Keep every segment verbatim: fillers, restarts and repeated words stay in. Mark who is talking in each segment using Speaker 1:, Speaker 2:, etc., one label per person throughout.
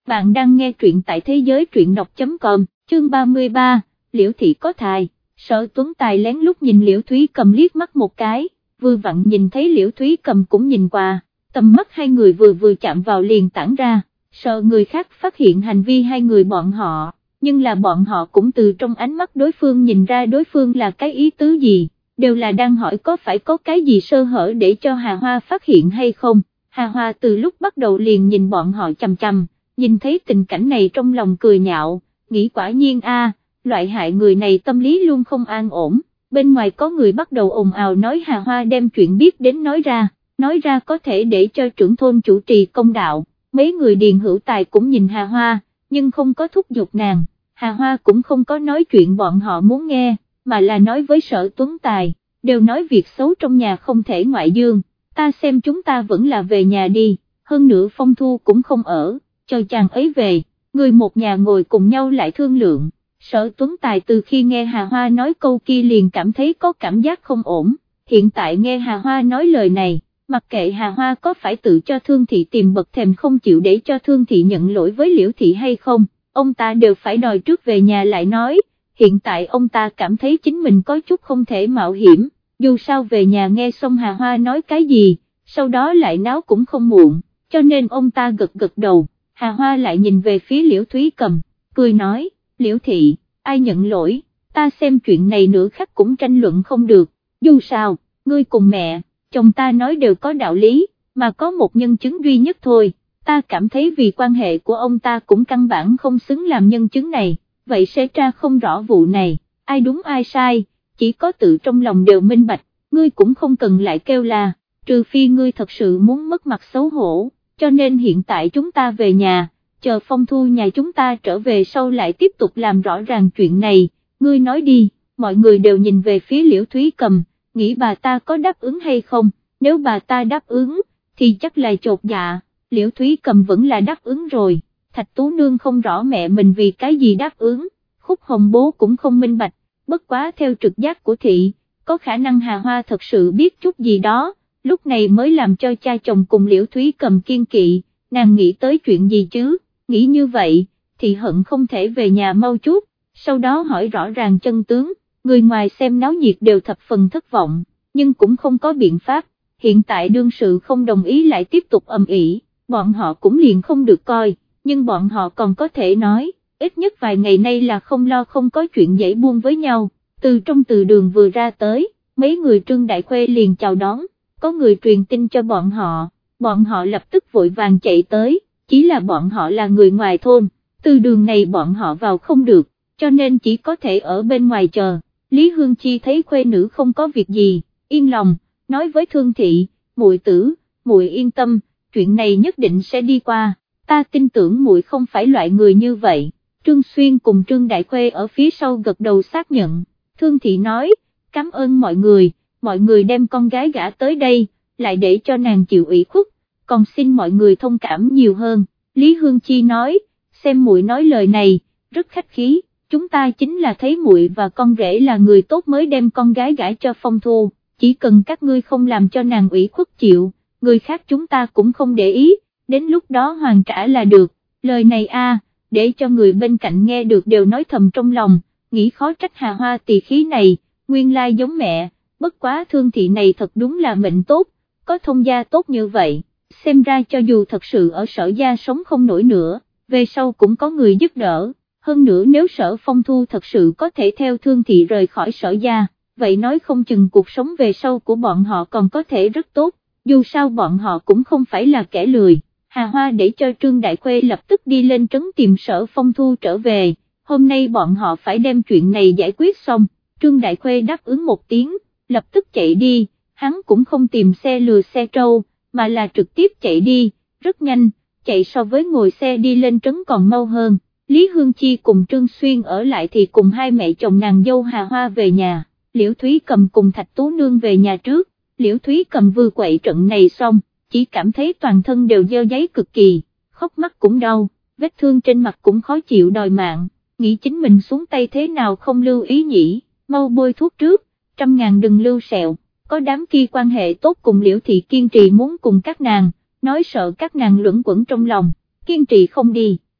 Speaker 1: Bạn đang nghe truyện tại thế giới truyện đọc chấm com, chương ba mươi ba, Liễu Thị có thai. Sở Tuấn Tài lén lút nhìn Liễu Thúy Cầm liếc mắt một cái, vừa vặn nhìn thấy Liễu Thúy Cầm cũng nhìn qua, tầm mắt hai người vừa vừa chạm vào liền tản ra, sợ người khác phát hiện hành vi hai người bọn họ, nhưng là bọn họ cũng từ trong ánh mắt đối phương nhìn ra đối phương là cái ý tứ gì, đều là đang hỏi có phải có cái gì sơ hở để cho Hà Hoa phát hiện hay không. Hà Hoa từ lúc bắt đầu liền nhìn bọn họ chằm chằm, nhìn thấy tình cảnh này trong lòng cười nhạo, nghĩ quả nhiên a, loại hại người này tâm lý luôn không an ổn. Bên ngoài có người bắt đầu ồn ào nói Hà Hoa đem chuyện biết đến nói ra, nói ra có thể để cho trưởng thôn chủ trì công đạo, mấy người Điền Hữu Tài cũng nhìn Hà Hoa, nhưng không có thúc giục nàng, Hà Hoa cũng không có nói chuyện bọn họ muốn nghe, mà là nói với Sở Tuấn Tài, đều nói việc xấu trong nhà không thể ngoại dương, ta xem chúng ta vẫn là về nhà đi, hơn nữa Phong Thu cũng không ở, cho chàng ấy về, người một nhà ngồi cùng nhau lại thương lượng. Sở Tuấn Tài từ khi nghe Hà Hoa nói câu kia liền cảm thấy có cảm giác không ổn, hiện tại nghe Hà Hoa nói lời này, mặc kệ Hà Hoa có phải tự cho Thương Thị tìm bậc thềm không chịu để cho Thương Thị nhận lỗi với Liễu Thị hay không, ông ta đều phải đòi trước về nhà lại nói, hiện tại ông ta cảm thấy chính mình có chút không thể mạo hiểm, dù sao về nhà nghe xong Hà Hoa nói cái gì, sau đó lại náo cũng không muộn, cho nên ông ta gật gật đầu. Hà Hoa lại nhìn về phía Liễu Thúy Cầm, cười nói, Liễu Thị, ai nhận lỗi, ta xem chuyện này nửa khắc cũng tranh luận không được, dù sao, ngươi cùng mẹ, chồng ta nói đều có đạo lý, mà có một nhân chứng duy nhất thôi, ta cảm thấy vì quan hệ của ông ta cũng căn bản không xứng làm nhân chứng này, vậy sẽ tra không rõ vụ này, ai đúng ai sai, chỉ có tự trong lòng đều minh bạch, ngươi cũng không cần lại kêu là, trừ phi ngươi thật sự muốn mất mặt xấu hổ. Cho nên hiện tại chúng ta về nhà, chờ Phong Thu nhà chúng ta trở về sau lại tiếp tục làm rõ ràng chuyện này, ngươi nói đi, mọi người đều nhìn về phía Liễu Thúy Cầm, nghĩ bà ta có đáp ứng hay không, nếu bà ta đáp ứng, thì chắc là chột dạ, Liễu Thúy Cầm vẫn là đáp ứng rồi, Thạch Tú Nương không rõ mẹ mình vì cái gì đáp ứng, Khúc Hồng Bố cũng không minh bạch, bất quá theo trực giác của thị, có khả năng Hà Hoa thật sự biết chút gì đó. Lúc này mới làm cho cha chồng cùng Liễu Thúy Cầm kiên kỵ, nàng nghĩ tới chuyện gì chứ, nghĩ như vậy, thì hận không thể về nhà mau chút, sau đó hỏi rõ ràng chân tướng, người ngoài xem náo nhiệt đều thập phần thất vọng, nhưng cũng không có biện pháp, hiện tại đương sự không đồng ý lại tiếp tục ầm ĩ, bọn họ cũng liền không được coi, nhưng bọn họ còn có thể nói, ít nhất vài ngày nay là không lo không có chuyện dễ buông với nhau, từ trong từ đường vừa ra tới, mấy người Trương Đại Khuê liền chào đón. Có người truyền tin cho bọn họ, bọn họ lập tức vội vàng chạy tới, chỉ là bọn họ là người ngoài thôn, từ đường này bọn họ vào không được, cho nên chỉ có thể ở bên ngoài chờ. Lý Hương Chi thấy khuê nữ không có việc gì, yên lòng, nói với Thương Thị, muội tử, muội yên tâm, chuyện này nhất định sẽ đi qua, ta tin tưởng muội không phải loại người như vậy. Trương Xuyên cùng Trương Đại Khuê ở phía sau gật đầu xác nhận, Thương Thị nói, cảm ơn mọi người. Mọi người đem con gái gả tới đây, lại để cho nàng chịu ủy khuất, còn xin mọi người thông cảm nhiều hơn. Lý Hương Chi nói, xem muội nói lời này, rất khách khí, chúng ta chính là thấy muội và con rể là người tốt mới đem con gái gả cho Phong Thu, chỉ cần các ngươi không làm cho nàng ủy khuất chịu, người khác chúng ta cũng không để ý, đến lúc đó hoàn trả là được. Lời này a, để cho người bên cạnh nghe được đều nói thầm trong lòng, nghĩ khó trách Hà Hoa tỳ khí này, nguyên lai giống mẹ. Bất quá Thương Thị này thật đúng là mệnh tốt, có thông gia tốt như vậy, xem ra cho dù thật sự ở Sở gia sống không nổi nữa, về sau cũng có người giúp đỡ, hơn nữa nếu Sở Phong Thu thật sự có thể theo Thương Thị rời khỏi Sở gia, vậy nói không chừng cuộc sống về sau của bọn họ còn có thể rất tốt, dù sao bọn họ cũng không phải là kẻ lười. Hà Hoa để cho Trương Đại Khuê lập tức đi lên trấn tìm Sở Phong Thu trở về, hôm nay bọn họ phải đem chuyện này giải quyết xong, Trương Đại Khuê đáp ứng một tiếng. Lập tức chạy đi, hắn cũng không tìm xe lừa xe trâu, mà là trực tiếp chạy đi, rất nhanh, chạy so với ngồi xe đi lên trấn còn mau hơn. Lý Hương Chi cùng Trương Xuyên ở lại thì cùng hai mẹ chồng nàng dâu Hà Hoa về nhà, Liễu Thúy Cầm cùng Thạch Tú Nương về nhà trước, Liễu Thúy Cầm vừa quậy trận này xong, chỉ cảm thấy toàn thân đều dơ giấy cực kỳ, khóc mắt cũng đau, vết thương trên mặt cũng khó chịu đòi mạng, nghĩ chính mình xuống tay thế nào không lưu ý nhỉ, mau bôi thuốc trước. Trăm ngàn đừng lưu sẹo, có đám kia quan hệ tốt cùng Liễu Thị kiên trì muốn cùng các nàng, nói sợ các nàng luẩn quẩn trong lòng, kiên trì không đi,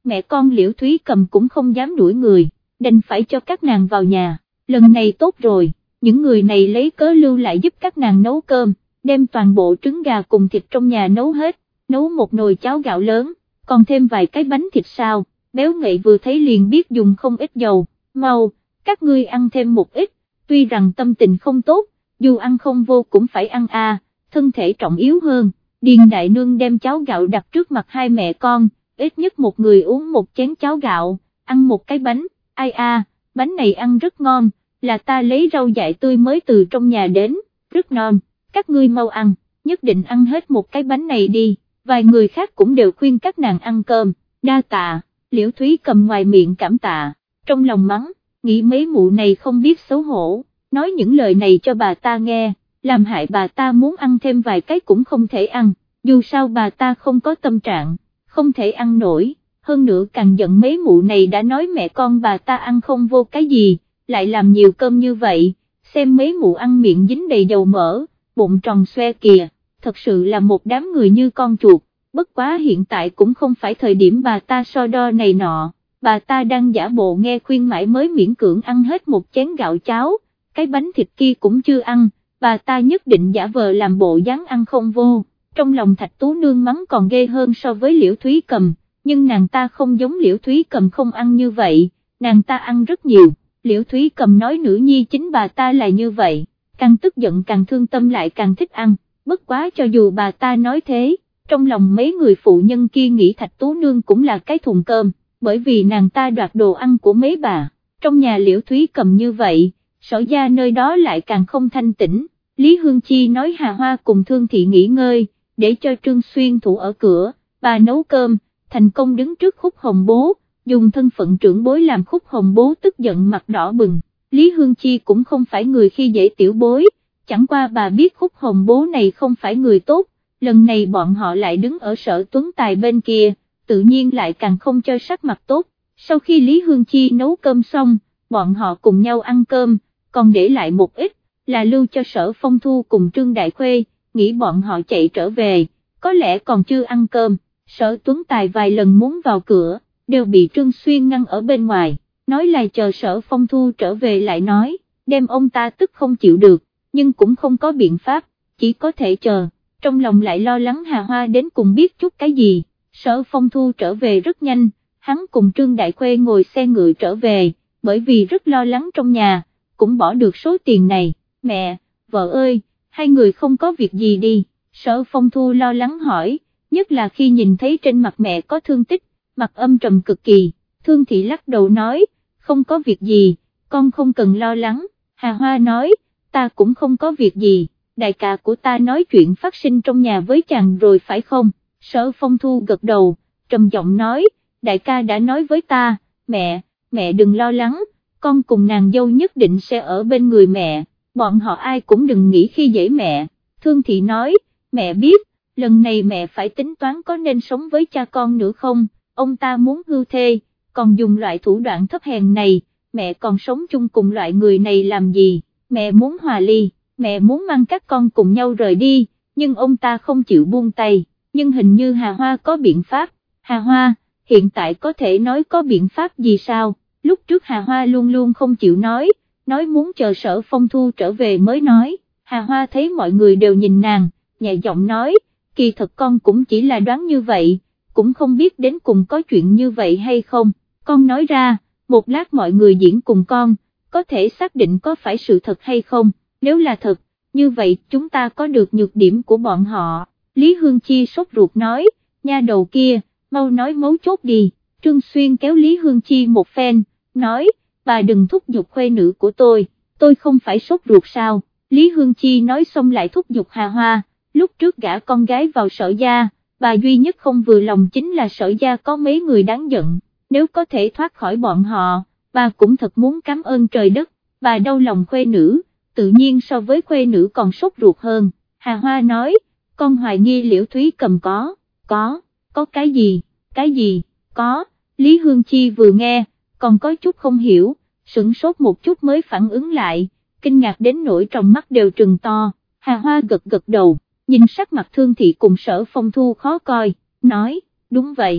Speaker 1: mẹ con Liễu Thúy Cầm cũng không dám đuổi người, đành phải cho các nàng vào nhà, lần này tốt rồi, những người này lấy cớ lưu lại giúp các nàng nấu cơm, đem toàn bộ trứng gà cùng thịt trong nhà nấu hết, nấu một nồi cháo gạo lớn, còn thêm vài cái bánh thịt xào, béo ngậy vừa thấy liền biết dùng không ít dầu, mau, các ngươi ăn thêm một ít, tuy rằng tâm tình không tốt, dù ăn không vô cũng phải ăn a, thân thể trọng yếu hơn. Điền đại nương đem cháo gạo đặt trước mặt hai mẹ con, ít nhất một người uống một chén cháo gạo, ăn một cái bánh, ai a, bánh này ăn rất ngon, là ta lấy rau dại tươi mới từ trong nhà đến, rất ngon, các ngươi mau ăn, nhất định ăn hết một cái bánh này đi, vài người khác cũng đều khuyên các nàng ăn cơm, đa tạ, Liễu Thúy Cầm ngoài miệng cảm tạ, trong lòng mắng, nghĩ mấy mụ này không biết xấu hổ, nói những lời này cho bà ta nghe, làm hại bà ta muốn ăn thêm vài cái cũng không thể ăn, dù sao bà ta không có tâm trạng, không thể ăn nổi, hơn nữa càng giận mấy mụ này đã nói mẹ con bà ta ăn không vô cái gì, lại làm nhiều cơm như vậy, xem mấy mụ ăn miệng dính đầy dầu mỡ, bụng tròn xoe kìa, thật sự là một đám người như con chuột, bất quá hiện tại cũng không phải thời điểm bà ta so đo này nọ, bà ta đang giả bộ nghe khuyên mãi mới miễn cưỡng ăn hết một chén gạo cháo, cái bánh thịt kia cũng chưa ăn, bà ta nhất định giả vờ làm bộ dáng ăn không vô, trong lòng Thạch Tú Nương mắng còn ghê hơn so với Liễu Thúy Cầm, nhưng nàng ta không giống Liễu Thúy Cầm không ăn như vậy, nàng ta ăn rất nhiều, Liễu Thúy Cầm nói nữ nhi chính bà ta là như vậy, càng tức giận càng thương tâm lại càng thích ăn, bất quá cho dù bà ta nói thế, trong lòng mấy người phụ nhân kia nghĩ Thạch Tú Nương cũng là cái thùng cơm, bởi vì nàng ta đoạt đồ ăn của mấy bà, trong nhà Liễu Thúy Cầm như vậy, Sở gia nơi đó lại càng không thanh tĩnh, Lý Hương Chi nói Hà Hoa cùng Thương Thị nghỉ ngơi, để cho Trương Xuyên thủ ở cửa, bà nấu cơm, thành công đứng trước Khúc Hồng Bố, dùng thân phận trưởng bối làm Khúc Hồng Bố tức giận mặt đỏ bừng, Lý Hương Chi cũng không phải người khi dễ tiểu bối, chẳng qua bà biết Khúc Hồng Bố này không phải người tốt, lần này bọn họ lại đứng ở Sở Tuấn Tài bên kia, tự nhiên lại càng không cho sắc mặt tốt, sau khi Lý Hương Chi nấu cơm xong, bọn họ cùng nhau ăn cơm, còn để lại một ít, là lưu cho Sở Phong Thu cùng Trương Đại Khuê, nghĩ bọn họ chạy trở về, có lẽ còn chưa ăn cơm, Sở Tuấn Tài vài lần muốn vào cửa, đều bị Trương Xuyên ngăn ở bên ngoài, nói là chờ Sở Phong Thu trở về lại nói, đem ông ta tức không chịu được, nhưng cũng không có biện pháp, chỉ có thể chờ, trong lòng lại lo lắng Hà Hoa đến cùng biết chút cái gì, Sở Phong Thu trở về rất nhanh, hắn cùng Trương Đại Khuê ngồi xe ngựa trở về, bởi vì rất lo lắng trong nhà, cũng bỏ được số tiền này, mẹ, vợ ơi, hai người không có việc gì đi, Sở Phong Thu lo lắng hỏi, nhất là khi nhìn thấy trên mặt mẹ có thương tích, mặt âm trầm cực kỳ, Thương Thị lắc đầu nói, không có việc gì, con không cần lo lắng, Hà Hoa nói, ta cũng không có việc gì, đại ca của ta nói chuyện phát sinh trong nhà với chàng rồi phải không, Sở Phong Thu gật đầu, trầm giọng nói, đại ca đã nói với ta, mẹ, mẹ đừng lo lắng, con cùng nàng dâu nhất định sẽ ở bên người mẹ, bọn họ ai cũng đừng nghĩ khi dễ mẹ, Thương Thị nói, mẹ biết, lần này mẹ phải tính toán có nên sống với cha con nữa không, ông ta muốn hưu thê, còn dùng loại thủ đoạn thấp hèn này, mẹ còn sống chung cùng loại người này làm gì, mẹ muốn hòa ly, mẹ muốn mang các con cùng nhau rời đi, nhưng ông ta không chịu buông tay, nhưng hình như Hà Hoa có biện pháp, Hà Hoa, hiện tại có thể nói có biện pháp gì sao, lúc trước Hà Hoa luôn luôn không chịu nói, nói muốn chờ Sở Phong Thu trở về mới nói, Hà Hoa thấy mọi người đều nhìn nàng, nhẹ giọng nói, kỳ thật con cũng chỉ là đoán như vậy, cũng không biết đến cùng có chuyện như vậy hay không, con nói ra, một lát mọi người diễn cùng con, có thể xác định có phải sự thật hay không, nếu là thật, như vậy chúng ta có được nhược điểm của bọn họ, Lý Hương Chi sốt ruột nói, nha đầu kia, mau nói mấu chốt đi, Trương Xuyên kéo Lý Hương Chi một phen, nói, bà đừng thúc giục khuê nữ của tôi, tôi không phải sốt ruột sao, Lý Hương Chi nói xong lại thúc giục Hà Hoa, lúc trước gả con gái vào Sở gia, bà duy nhất không vừa lòng chính là Sở gia có mấy người đáng giận, nếu có thể thoát khỏi bọn họ, bà cũng thật muốn cảm ơn trời đất, bà đau lòng khuê nữ, tự nhiên so với khuê nữ còn sốt ruột hơn, Hà Hoa nói, con hoài nghi Liễu Thúy Cầm có, có, có cái gì, cái gì, có, Lý Hương Chi vừa nghe, còn có chút không hiểu, sửng sốt một chút mới phản ứng lại, kinh ngạc đến nỗi trong mắt đều trừng to, Hà Hoa gật gật đầu, nhìn sắc mặt Thương Thị cùng Sở Phong Thu khó coi, nói, đúng vậy,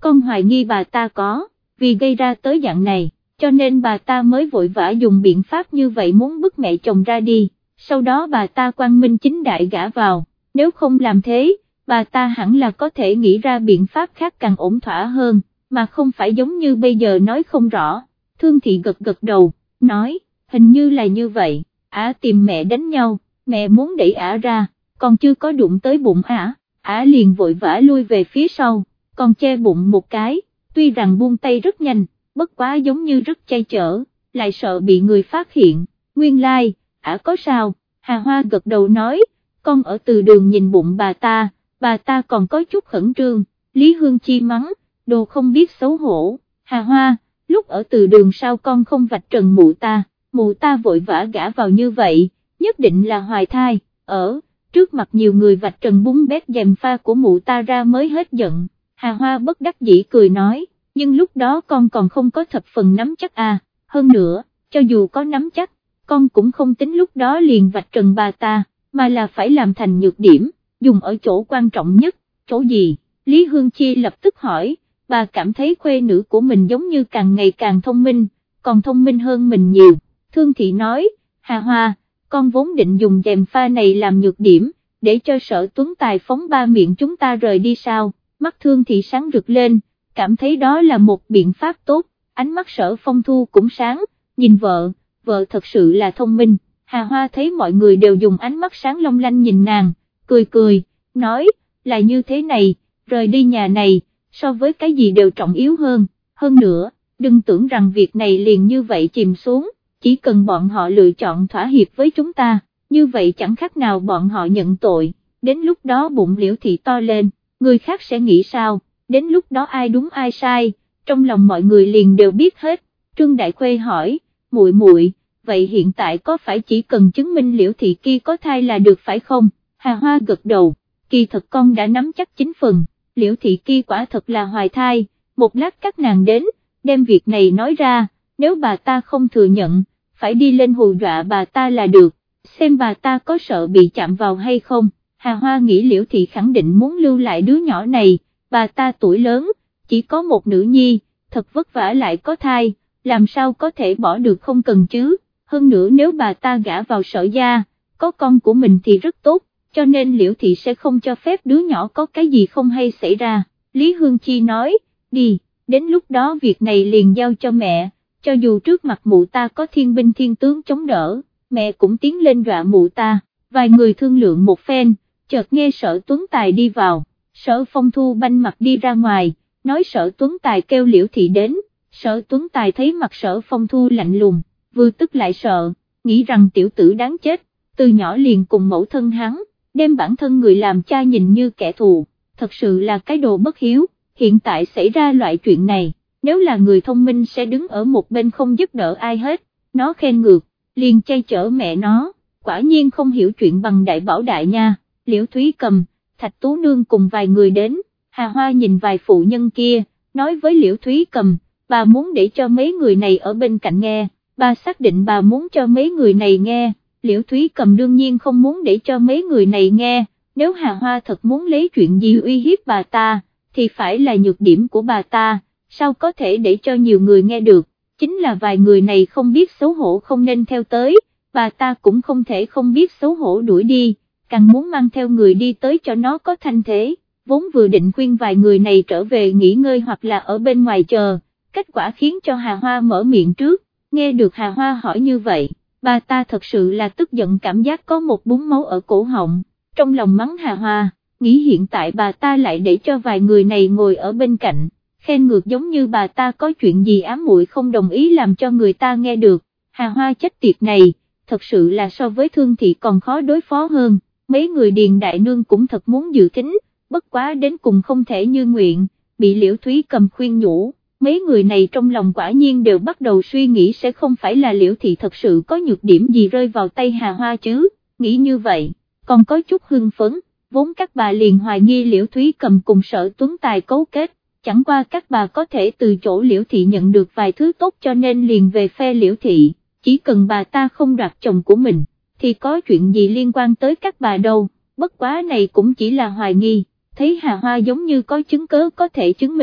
Speaker 1: con hoài nghi bà ta có, vì gây ra tới dạng này, cho nên bà ta mới vội vã dùng biện pháp như vậy muốn bức mẹ chồng ra đi, sau đó bà ta quang minh chính đại gả vào, nếu không làm thế, bà ta hẳn là có thể nghĩ ra biện pháp khác càng ổn thỏa hơn, mà không phải giống như bây giờ nói không rõ. Thương Thị gật gật đầu, nói, hình như là như vậy, ả tìm mẹ đánh nhau, mẹ muốn đẩy ả ra, còn chưa có đụng tới bụng ả, ả liền vội vã lui về phía sau, còn che bụng một cái, tuy rằng buông tay rất nhanh, bất quá giống như rất chay chở, lại sợ bị người phát hiện, nguyên lai, like, ả có sao, Hà Hoa gật đầu nói, con ở từ đường nhìn bụng bà ta, bà ta còn có chút khẩn trương, Lý Hương Chi mắng, đồ không biết xấu hổ, Hà Hoa, lúc ở từ đường sao con không vạch trần mụ ta, mụ ta vội vã gả vào như vậy, nhất định là hoài thai, ở, trước mặt nhiều người vạch trần bún bét dèm pha của mụ ta ra mới hết giận, Hà Hoa bất đắc dĩ cười nói, nhưng lúc đó con còn không có thập phần nắm chắc à, hơn nữa, cho dù có nắm chắc, con cũng không tính lúc đó liền vạch trần bà ta, mà là phải làm thành nhược điểm, dùng ở chỗ quan trọng nhất, chỗ gì, Lý Hương Chi lập tức hỏi, bà cảm thấy khuê nữ của mình giống như càng ngày càng thông minh, còn thông minh hơn mình nhiều, Thương Thị nói, Hà Hoa, con vốn định dùng dèm pha này làm nhược điểm, để cho Sở Tuấn Tài phóng ba miệng chúng ta rời đi sao, mắt Thương Thị sáng rực lên, cảm thấy đó là một biện pháp tốt, ánh mắt Sở Phong Thu cũng sáng, nhìn vợ, vợ thật sự là thông minh, Hà Hoa thấy mọi người đều dùng ánh mắt sáng long lanh nhìn nàng, cười cười, nói, là như thế này, rời đi nhà này, so với cái gì đều trọng yếu hơn, hơn nữa, đừng tưởng rằng việc này liền như vậy chìm xuống, chỉ cần bọn họ lựa chọn thỏa hiệp với chúng ta, như vậy chẳng khác nào bọn họ nhận tội, đến lúc đó bụng Liễu Thị to lên, người khác sẽ nghĩ sao, đến lúc đó ai đúng ai sai, trong lòng mọi người liền đều biết hết, Trương Đại Khuê hỏi, muội muội, vậy hiện tại có phải chỉ cần chứng minh Liễu Thị kia có thai là được phải không, Hà Hoa gật đầu, kỳ thật con đã nắm chắc chín phần, Liễu Thị kia quả thật là hoài thai, một lát các nàng đến, đem việc này nói ra, nếu bà ta không thừa nhận, phải đi lên hù dọa bà ta là được, xem bà ta có sợ bị chạm vào hay không, Hà Hoa nghĩ Liễu Thị khẳng định muốn lưu lại đứa nhỏ này, bà ta tuổi lớn, chỉ có một nữ nhi, thật vất vả lại có thai, làm sao có thể bỏ được không cần chứ, hơn nữa nếu bà ta gả vào Sở gia, có con của mình thì rất tốt, cho nên Liễu Thị sẽ không cho phép đứa nhỏ có cái gì không hay xảy ra, Lý Hương Chi nói, đi, đến lúc đó việc này liền giao cho mẹ, cho dù trước mặt mụ ta có thiên binh thiên tướng chống đỡ, mẹ cũng tiến lên dọa mụ ta, vài người thương lượng một phen, chợt nghe Sở Tuấn Tài đi vào, Sở Phong Thu banh mặt đi ra ngoài, nói Sở Tuấn Tài kêu Liễu Thị đến, Sở Tuấn Tài thấy mặt Sở Phong Thu lạnh lùng, vừa tức lại sợ, nghĩ rằng tiểu tử đáng chết, từ nhỏ liền cùng mẫu thân hắn, đem bản thân người làm cha nhìn như kẻ thù, thật sự là cái đồ bất hiếu, hiện tại xảy ra loại chuyện này, nếu là người thông minh sẽ đứng ở một bên không giúp đỡ ai hết, nó khen ngược, liền chay chở mẹ nó, quả nhiên không hiểu chuyện bằng đại bảo đại nha, Liễu Thúy Cầm, Thạch Tú Nương cùng vài người đến, Hà Hoa nhìn vài phụ nhân kia, nói với Liễu Thúy Cầm, bà muốn để cho mấy người này ở bên cạnh nghe, bà xác định bà muốn cho mấy người này nghe, Liễu Thúy Cầm đương nhiên không muốn để cho mấy người này nghe, nếu Hà Hoa thật muốn lấy chuyện gì uy hiếp bà ta, thì phải là nhược điểm của bà ta, sao có thể để cho nhiều người nghe được, chính là vài người này không biết xấu hổ không nên theo tới, bà ta cũng không thể không biết xấu hổ đuổi đi, càng muốn mang theo người đi tới cho nó có thanh thế, vốn vừa định khuyên vài người này trở về nghỉ ngơi hoặc là ở bên ngoài chờ, kết quả khiến cho Hà Hoa mở miệng trước, nghe được Hà Hoa hỏi như vậy, bà ta thật sự là tức giận cảm giác có một búng máu ở cổ họng, trong lòng mắng Hà Hoa, nghĩ hiện tại bà ta lại để cho vài người này ngồi ở bên cạnh, khen ngược giống như bà ta có chuyện gì ám muội không đồng ý làm cho người ta nghe được, Hà Hoa chết tiệt này, thật sự là so với Thương Thị còn khó đối phó hơn, mấy người Điền Đại Nương cũng thật muốn dự tính, bất quá đến cùng không thể như nguyện, bị Liễu Thúy Cầm khuyên nhủ, mấy người này trong lòng quả nhiên đều bắt đầu suy nghĩ sẽ không phải là Liễu Thị thật sự có nhược điểm gì rơi vào tay Hà Hoa chứ, nghĩ như vậy, còn có chút hưng phấn, vốn các bà liền hoài nghi Liễu Thúy Cầm cùng Sở Tuấn Tài cấu kết, chẳng qua các bà có thể từ chỗ Liễu Thị nhận được vài thứ tốt cho nên liền về phe Liễu Thị, chỉ cần bà ta không đoạt chồng của mình, thì có chuyện gì liên quan tới các bà đâu, bất quá này cũng chỉ là hoài nghi, thấy Hà Hoa giống như có chứng cớ có thể chứng minh,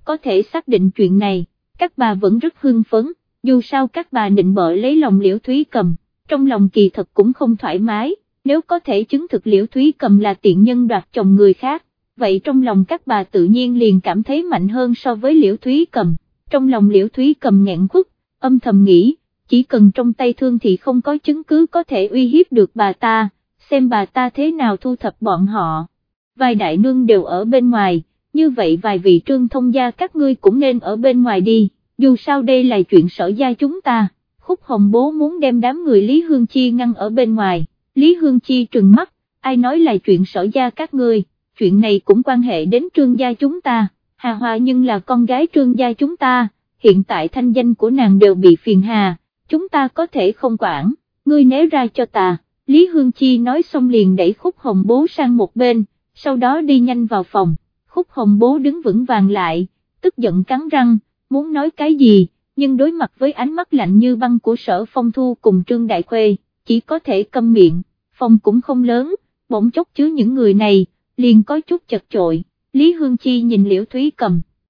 Speaker 1: có thể xác định chuyện này, các bà vẫn rất hưng phấn, dù sao các bà định bợ lấy lòng Liễu Thúy Cầm, trong lòng kỳ thật cũng không thoải mái, nếu có thể chứng thực Liễu Thúy Cầm là tiện nhân đoạt chồng người khác, vậy trong lòng các bà tự nhiên liền cảm thấy mạnh hơn so với Liễu Thúy Cầm, trong lòng Liễu Thúy Cầm nghẹn khuất, âm thầm nghĩ, chỉ cần trong tay thương thì không có chứng cứ có thể uy hiếp được bà ta, xem bà ta thế nào thu thập bọn họ. Vài đại nương đều ở bên ngoài, như vậy vài vị Trương thông gia các ngươi cũng nên ở bên ngoài đi, dù sao đây là chuyện Sở gia chúng ta. Khúc Hồng Bố muốn đem đám người Lý Hương Chi ngăn ở bên ngoài, Lý Hương Chi trừng mắt, ai nói là chuyện Sở gia các ngươi, chuyện này cũng quan hệ đến Trương gia chúng ta, Hà Hoa nhưng là con gái Trương gia chúng ta, hiện tại thanh danh của nàng đều bị phiền hà, chúng ta có thể không quản, ngươi né ra cho ta. Lý Hương Chi nói xong liền đẩy Khúc Hồng Bố sang một bên, sau đó đi nhanh vào phòng, Khúc Hồng Bố đứng vững vàng lại, tức giận cắn răng, muốn nói cái gì, nhưng đối mặt với ánh mắt lạnh như băng của Sở Phong Thu cùng Trương Đại Khuê, chỉ có thể câm miệng, phòng cũng không lớn, bỗng chốc chứa những người này, liền có chút chật chội, Lý Hương Chi nhìn Liễu Thúy Cầm.